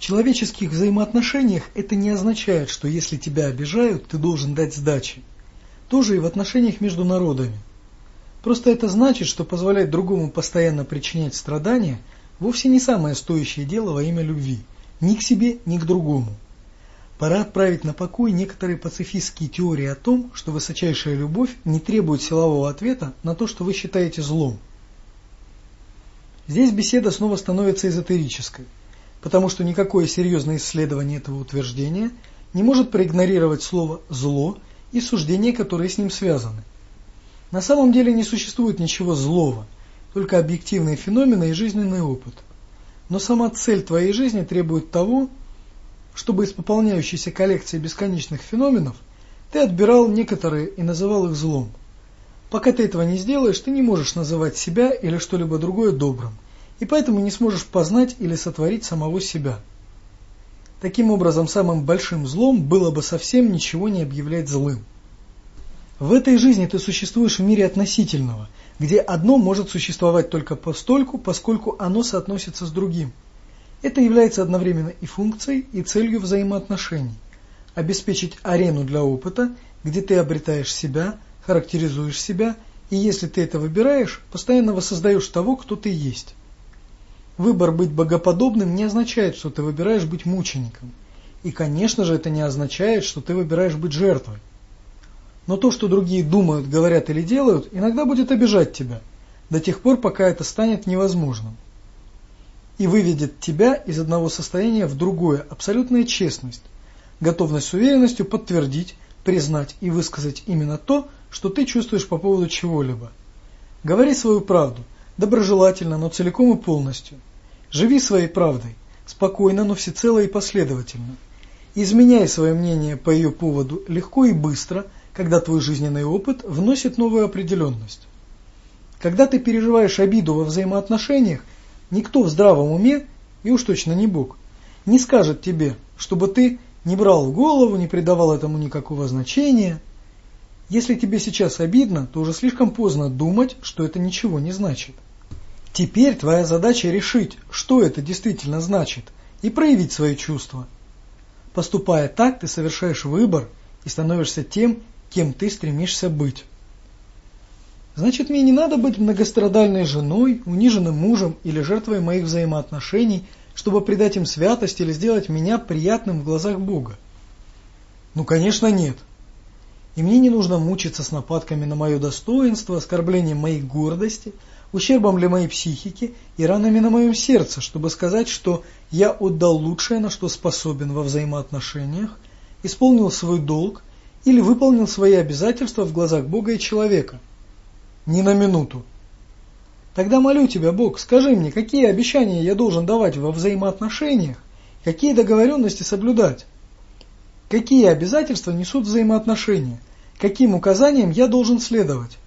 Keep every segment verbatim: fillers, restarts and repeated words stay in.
человеческих взаимоотношениях это не означает, что если тебя обижают, ты должен дать сдачи. Тоже и в отношениях между народами. Просто это значит, что позволять другому постоянно причинять страдания вовсе не самое стоящее дело во имя любви, ни к себе, ни к другому. Пора отправить на покой некоторые пацифистские теории о том, что высочайшая любовь не требует силового ответа на то, что вы считаете злом. Здесь беседа снова становится эзотерической, потому что никакое серьезное исследование этого утверждения не может проигнорировать слово «зло» и суждения, которые с ним связаны. На самом деле не существует ничего злого, только объективные феномены и жизненный опыт. Но сама цель твоей жизни требует того, чтобы из пополняющейся коллекции бесконечных феноменов ты отбирал некоторые и называл их злом. Пока ты этого не сделаешь, ты не можешь называть себя или что-либо другое добрым, и поэтому не сможешь познать или сотворить самого себя. Таким образом, самым большим злом было бы совсем ничего не объявлять злым. В этой жизни ты существуешь в мире относительного, где одно может существовать только постольку, поскольку оно соотносится с другим. Это является одновременно и функцией, и целью взаимоотношений – обеспечить арену для опыта, где ты обретаешь себя, характеризуешь себя, и если ты это выбираешь, постоянно воссоздаешь того, кто ты есть. Выбор быть богоподобным не означает, что ты выбираешь быть мучеником. И, конечно же, это не означает, что ты выбираешь быть жертвой. Но то, что другие думают, говорят или делают, иногда будет обижать тебя, до тех пор, пока это станет невозможным. И выведет тебя из одного состояния в другое, абсолютная честность, готовность с уверенностью подтвердить, признать и высказать именно то, что ты чувствуешь по поводу чего-либо. Говори свою правду, доброжелательно, но целиком и полностью. Живи своей правдой, спокойно, но всецело и последовательно. Изменяй свое мнение по ее поводу легко и быстро, когда твой жизненный опыт вносит новую определенность. Когда ты переживаешь обиду во взаимоотношениях, никто в здравом уме, и уж точно не Бог, не скажет тебе, чтобы ты не брал в голову, не придавал этому никакого значения. Если тебе сейчас обидно, то уже слишком поздно думать, что это ничего не значит. Теперь твоя задача решить, что это действительно значит, и проявить свои чувства. Поступая так, ты совершаешь выбор и становишься тем, кем ты стремишься быть. Значит, мне не надо быть многострадальной женой, униженным мужем или жертвой моих взаимоотношений, чтобы придать им святость или сделать меня приятным в глазах Бога. Ну, конечно, нет. И мне не нужно мучиться с нападками на мое достоинство, оскорблением моей гордости, ущербом для моей психики и ранами на моем сердце, чтобы сказать, что я отдал лучшее, на что способен во взаимоотношениях, исполнил свой долг или выполнил свои обязательства в глазах Бога и человека. Ни на минуту. Тогда молю тебя, Бог, скажи мне, какие обещания я должен давать во взаимоотношениях, какие договоренности соблюдать, какие обязательства несут взаимоотношения, каким указаниям я должен следовать.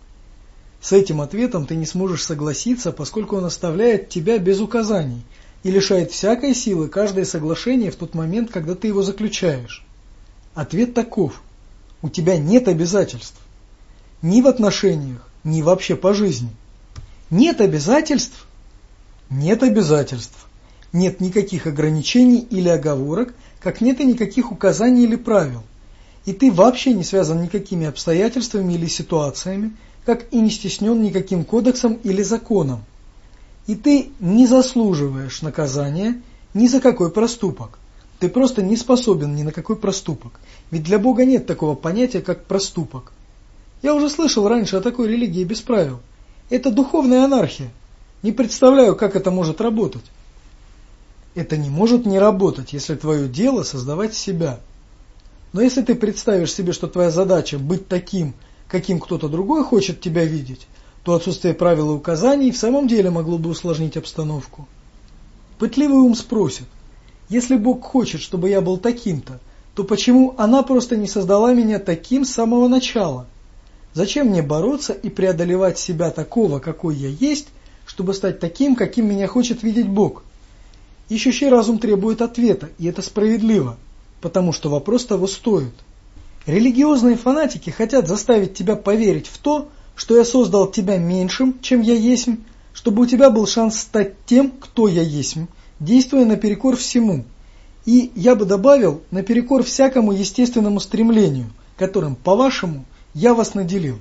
С этим ответом ты не сможешь согласиться, поскольку он оставляет тебя без указаний и лишает всякой силы каждое соглашение в тот момент, когда ты его заключаешь. Ответ таков: у тебя нет обязательств. Ни в отношениях, ни вообще по жизни. Нет обязательств? Нет обязательств. Нет никаких ограничений или оговорок, как нет и никаких указаний или правил. И ты вообще не связан никакими обстоятельствами или ситуациями, как и не стеснен никаким кодексом или законом. И ты не заслуживаешь наказания ни за какой проступок. Ты просто не способен ни на какой проступок. Ведь для Бога нет такого понятия, как проступок. Я уже слышал раньше о такой религии без правил. Это духовная анархия. Не представляю, как это может работать. Это не может не работать, если твое дело создавать себя. Но если ты представишь себе, что твоя задача быть таким, каким кто-то другой хочет тебя видеть, то отсутствие правил и указаний в самом деле могло бы усложнить обстановку. Пытливый ум спросит: если Бог хочет, чтобы я был таким-то, то почему она просто не создала меня таким с самого начала? Зачем мне бороться и преодолевать себя такого, какой я есть, чтобы стать таким, каким меня хочет видеть Бог? Ищущий разум требует ответа, и это справедливо, потому что вопрос того стоит. Религиозные фанатики хотят заставить тебя поверить в то, что я создал тебя меньшим, чем я есть, чтобы у тебя был шанс стать тем, кто я есть, действуя наперекор всему. И я бы добавил, наперекор всякому естественному стремлению, которым, по-вашему, я вас наделил.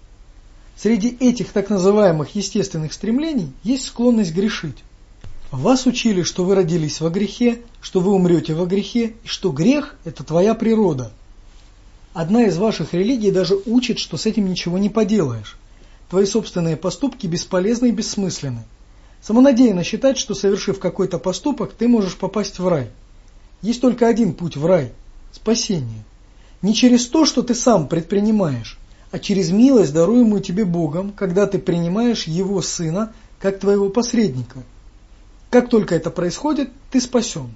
Среди этих так называемых естественных стремлений есть склонность грешить. Вас учили, что вы родились во грехе, что вы умрете во грехе, и что грех – это твоя природа. Одна из ваших религий даже учит, что с этим ничего не поделаешь. Твои собственные поступки бесполезны и бессмысленны. Самонадеянно считать, что, совершив какой-то поступок, ты можешь попасть в рай. Есть только один путь в рай – спасение. Не через то, что ты сам предпринимаешь, а через милость, даруемую тебе Богом, когда ты принимаешь Его Сына как твоего посредника. Как только это происходит, ты спасен.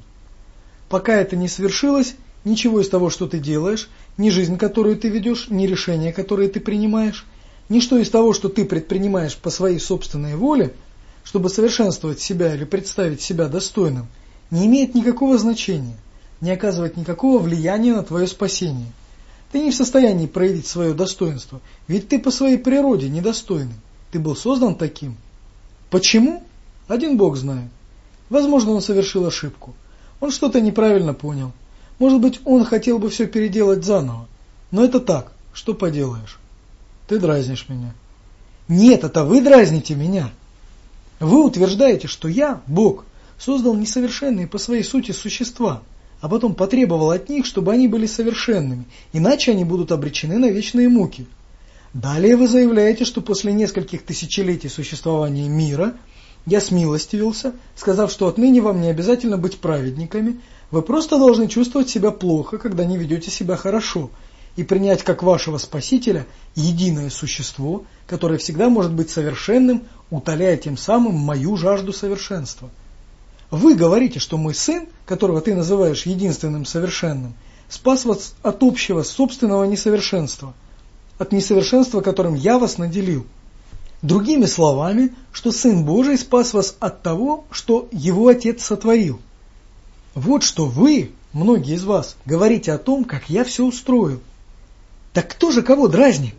Пока это не свершилось, ничего из того, что ты делаешь, ни жизнь, которую ты ведешь, ни решения, которые ты принимаешь, ничто из того, что ты предпринимаешь по своей собственной воле, чтобы совершенствовать себя или представить себя достойным, не имеет никакого значения, не оказывает никакого влияния на твое спасение. Ты не в состоянии проявить свое достоинство, ведь ты по своей природе недостойный. Ты был создан таким. Почему? Один Бог знает. Возможно, он совершил ошибку. Он что-то неправильно понял. Может быть, он хотел бы все переделать заново. Но это так, что поделаешь. Ты дразнишь меня. Нет, это вы дразните меня. Вы утверждаете, что я, Бог, создал несовершенные по своей сути существа, а потом потребовал от них, чтобы они были совершенными, иначе они будут обречены на вечные муки. Далее вы заявляете, что после нескольких тысячелетий существования мира я смилостивился, сказав, что отныне вам не обязательно быть праведниками, вы просто должны чувствовать себя плохо, когда не ведете себя хорошо, и принять как вашего Спасителя единое существо, которое всегда может быть совершенным, утоляя тем самым мою жажду совершенства. Вы говорите, что мой сын, которого ты называешь единственным совершенным, спас вас от общего собственного несовершенства, от несовершенства, которым я вас наделил. Другими словами, что Сын Божий спас вас от того, что Его Отец сотворил. Вот что вы, многие из вас, говорите о том, как я все устроил. Так кто же кого дразнит?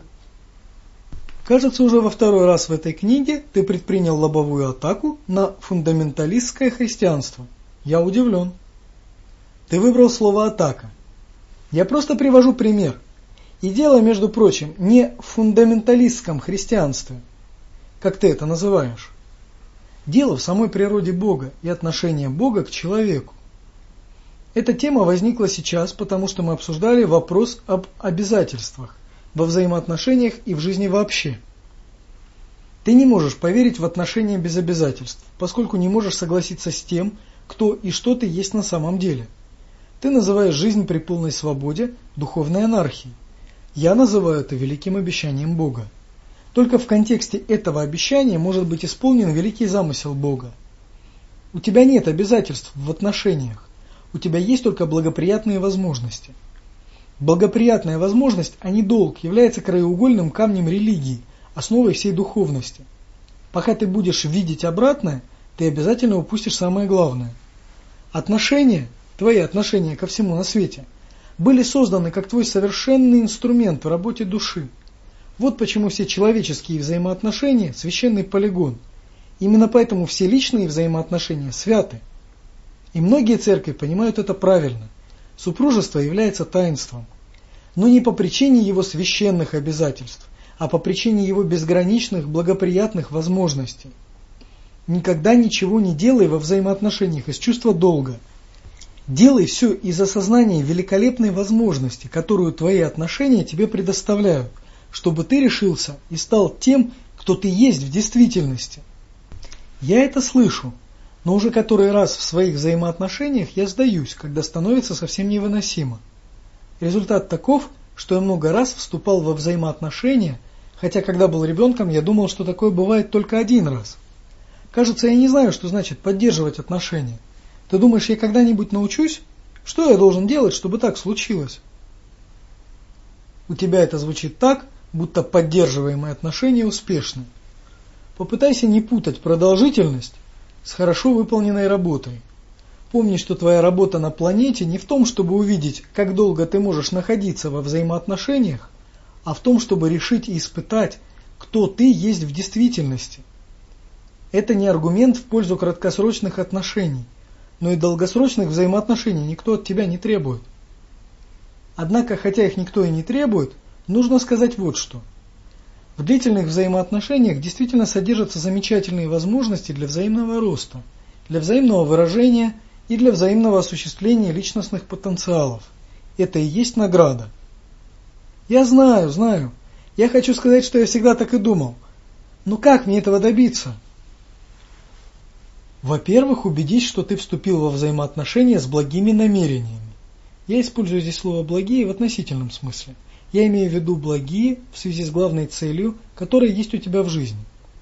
Кажется, уже во второй раз в этой книге ты предпринял лобовую атаку на фундаменталистское христианство. Я удивлен. Ты выбрал слово «атака». Я просто привожу пример. И дело, между прочим, не в фундаменталистском христианстве, как ты это называешь. Дело в самой природе Бога и отношении Бога к человеку. Эта тема возникла сейчас, потому что мы обсуждали вопрос об обязательствах во взаимоотношениях и в жизни вообще. Ты не можешь поверить в отношения без обязательств, поскольку не можешь согласиться с тем, кто и что ты есть на самом деле. Ты называешь жизнь при полной свободе духовной анархией. Я называю это великим обещанием Бога. Только в контексте этого обещания может быть исполнен великий замысел Бога. У тебя нет обязательств в отношениях, у тебя есть только благоприятные возможности. Благоприятная возможность, а не долг, является краеугольным камнем религии, основой всей духовности. Пока ты будешь видеть обратное, ты обязательно упустишь самое главное. Отношения, твои отношения ко всему на свете, были созданы как твой совершенный инструмент в работе души. Вот почему все человеческие взаимоотношения – священный полигон. Именно поэтому все личные взаимоотношения святы. И многие церкви понимают это правильно. Супружество является таинством. Но не по причине его священных обязательств, а по причине его безграничных благоприятных возможностей. Никогда ничего не делай во взаимоотношениях из чувства долга. Делай все из осознания великолепной возможности, которую твои отношения тебе предоставляют, чтобы ты решился и стал тем, кто ты есть в действительности. Я это слышу, но уже который раз в своих взаимоотношениях я сдаюсь, когда становится совсем невыносимо. Результат таков, что я много раз вступал во взаимоотношения, хотя когда был ребенком, я думал, что такое бывает только один раз. Кажется, я не знаю, что значит поддерживать отношения. Ты думаешь, я когда-нибудь научусь? Что я должен делать, чтобы так случилось? У тебя это звучит так, будто поддерживаемые отношения успешны. Попытайся не путать продолжительность с хорошо выполненной работой. Помни, что твоя работа на планете не в том, чтобы увидеть, как долго ты можешь находиться во взаимоотношениях, а в том, чтобы решить и испытать, кто ты есть в действительности. Это не аргумент в пользу краткосрочных отношений. но и долгосрочных взаимоотношений никто от тебя не требует. Однако, хотя их никто и не требует, нужно сказать вот что. В длительных взаимоотношениях действительно содержатся замечательные возможности для взаимного роста, для взаимного выражения и для взаимного осуществления личностных потенциалов. Это и есть награда. Я знаю, знаю. Я хочу сказать, что я всегда так и думал. Но как мне этого добиться? Во-первых, убедись, что ты вступил во взаимоотношения с благими намерениями. Я использую здесь слово «благие» в относительном смысле. Я имею в виду благие в связи с главной целью, которая есть у тебя в жизни.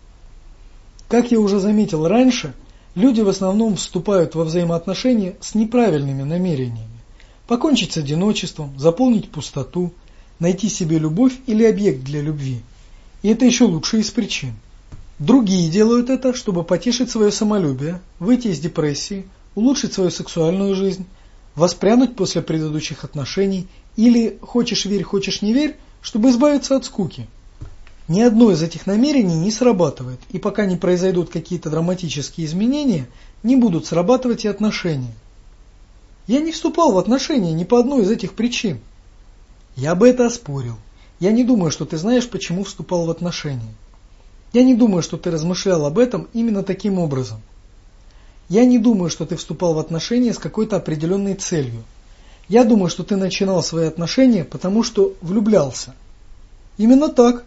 Как я уже заметил раньше, люди в основном вступают во взаимоотношения с неправильными намерениями. Покончить с одиночеством, заполнить пустоту, найти себе любовь или объект для любви. И это еще лучшая из причин. Другие делают это, чтобы потешить свое самолюбие, выйти из депрессии, улучшить свою сексуальную жизнь, воспрянуть после предыдущих отношений или, хочешь верь, хочешь не верь, чтобы избавиться от скуки. Ни одно из этих намерений не срабатывает, и пока не произойдут какие-то драматические изменения, не будут срабатывать и отношения. Я не вступал в отношения ни по одной из этих причин. Я бы это оспорил. Я не думаю, что ты знаешь, почему вступал в отношения. Я не думаю, что ты размышлял об этом именно таким образом. Я не думаю, что ты вступал в отношения с какой-то определенной целью. Я думаю, что ты начинал свои отношения, потому что влюблялся. Именно так.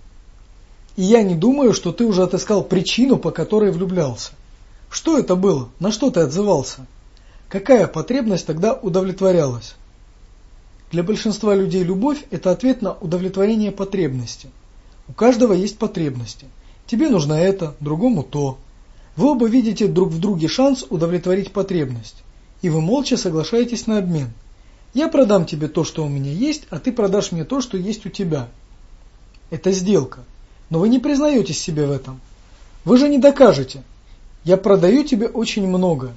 И я не думаю, что ты уже отыскал причину, по которой влюблялся. Что это было? На что ты отзывался? Какая потребность тогда удовлетворялась? Для большинства людей любовь – это ответ на удовлетворение потребности. У каждого есть потребности. Тебе нужно это, другому то. Вы оба видите друг в друге шанс удовлетворить потребность. И вы молча соглашаетесь на обмен. Я продам тебе то, что у меня есть, а ты продашь мне то, что есть у тебя. Это сделка. Но вы не признаетесь себе в этом. Вы же не докажете. Я продаю тебе очень много.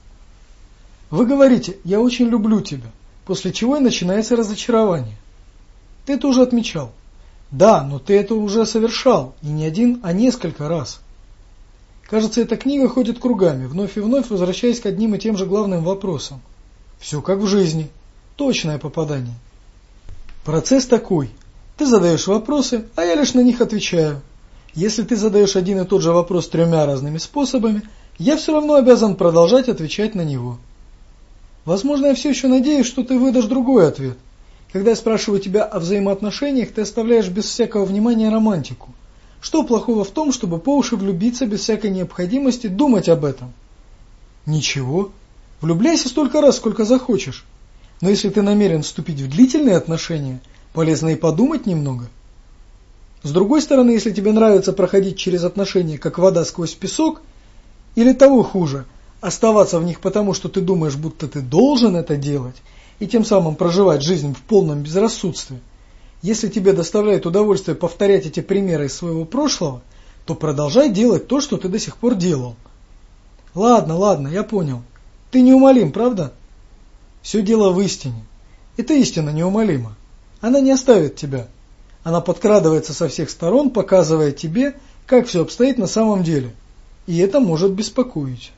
Вы говорите, я очень люблю тебя, после чего и начинается разочарование. Ты это уже отмечал. Да, но ты это уже совершал, и не один, а несколько раз. Кажется, эта книга ходит кругами, вновь и вновь возвращаясь к одним и тем же главным вопросам. Все как в жизни. Точное попадание. Процесс такой. Ты задаешь вопросы, а я лишь на них отвечаю. Если ты задаешь один и тот же вопрос тремя разными способами, я все равно обязан продолжать отвечать на него. Возможно, я все еще надеюсь, что ты выдашь другой ответ. Когда я спрашиваю тебя о взаимоотношениях, ты оставляешь без всякого внимания романтику. Что плохого в том, чтобы по уши влюбиться без всякой необходимости думать об этом? Ничего. Влюбляйся столько раз, сколько захочешь. Но если ты намерен вступить в длительные отношения, полезно и подумать немного. С другой стороны, если тебе нравится проходить через отношения, как вода сквозь песок, или того хуже, оставаться в них потому, что ты думаешь, будто ты должен это делать, и тем самым проживать жизнь в полном безрассудстве, если тебе доставляет удовольствие повторять эти примеры из своего прошлого, то продолжай делать то, что ты до сих пор делал. Ладно, ладно, я понял. Ты неумолим, правда? Все дело в истине. Эта истина неумолима. Она не оставит тебя. Она подкрадывается со всех сторон, показывая тебе, как все обстоит на самом деле. И это может беспокоить.